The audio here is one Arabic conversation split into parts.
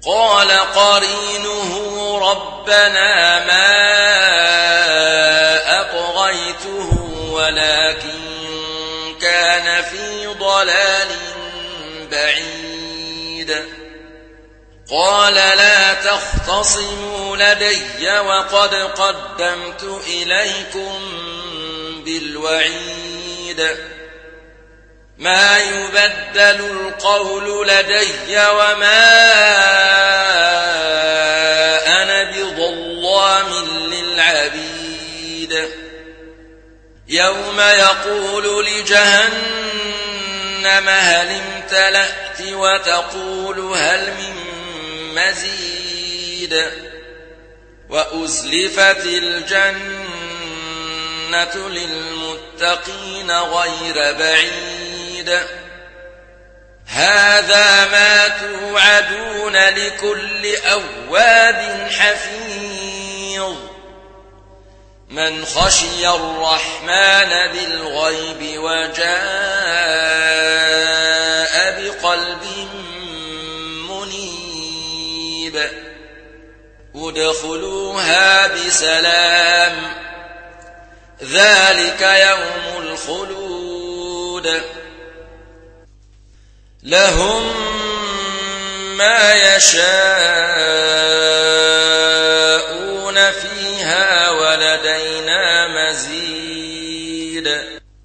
قال قرينه ربنا ما أطغيته ولكن كان في ضلال بعيد قال لا تختصموا لدي وقد قدمت إليكم بالوعيد ما يبدل القول لدي وما أنا بظلام للعبيد يوم يقول لجهنم هل امتلأت وتقول هل من مزيد وأزلفت الجنة للمتقين غير بعيد هذا ما توعدون لكل أواب حفيظ من خشي الرحمن بالغيب وجاء بقلب منيب ادخلوها بسلام ذلك يوم الخلود لهم ما يشاءون فيها ولدينا مزيد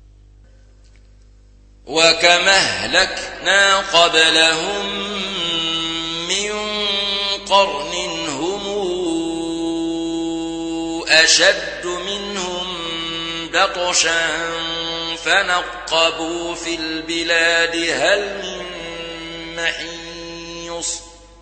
وكما أهلكنا قبلهم من قرن هم أشد منهم بطشا فنقبوا في البلاد هل من محيص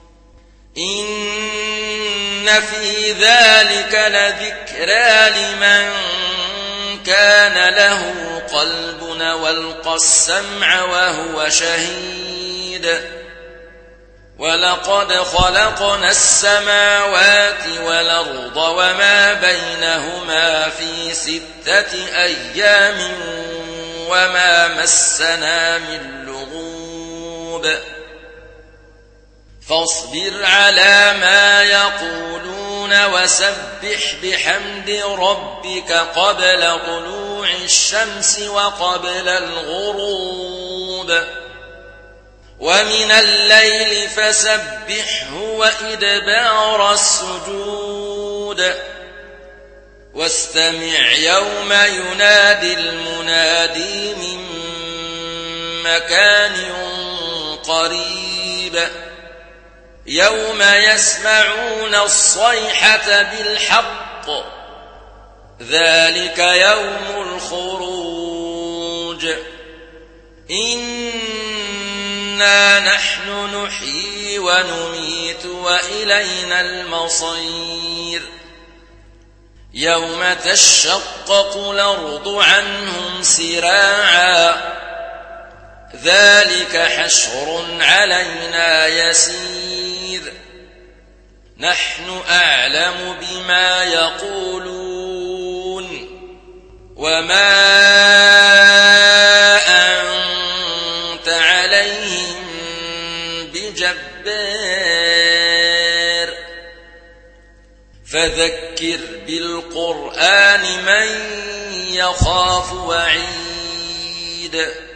إن في ذلك لذكرى لمن كان له قلب والقى السمع وهو شهيد ولقد خلقنا السماوات والأرض وما بينهما في 6 أيام وما مسنا من لغوب فاصبر على ما يقولون وسبح بحمد ربك قبل طلوع الشمس وقبل الغروب ومن الليل فسبحه وإدبار السجود واستمع يوم ينادي المنادي من مكان قريب يوم يسمعون الصيحة بالحق ذلك يوم الخروج إنا نحن نحيي ونميت وإلينا المصير يوم تشقق الأرض عنهم سراعا ذلك حشر علينا يسير نحن أعلم بما يقولون وما أنت عليهم بجبار فذكر بالقرآن من يخاف وعيد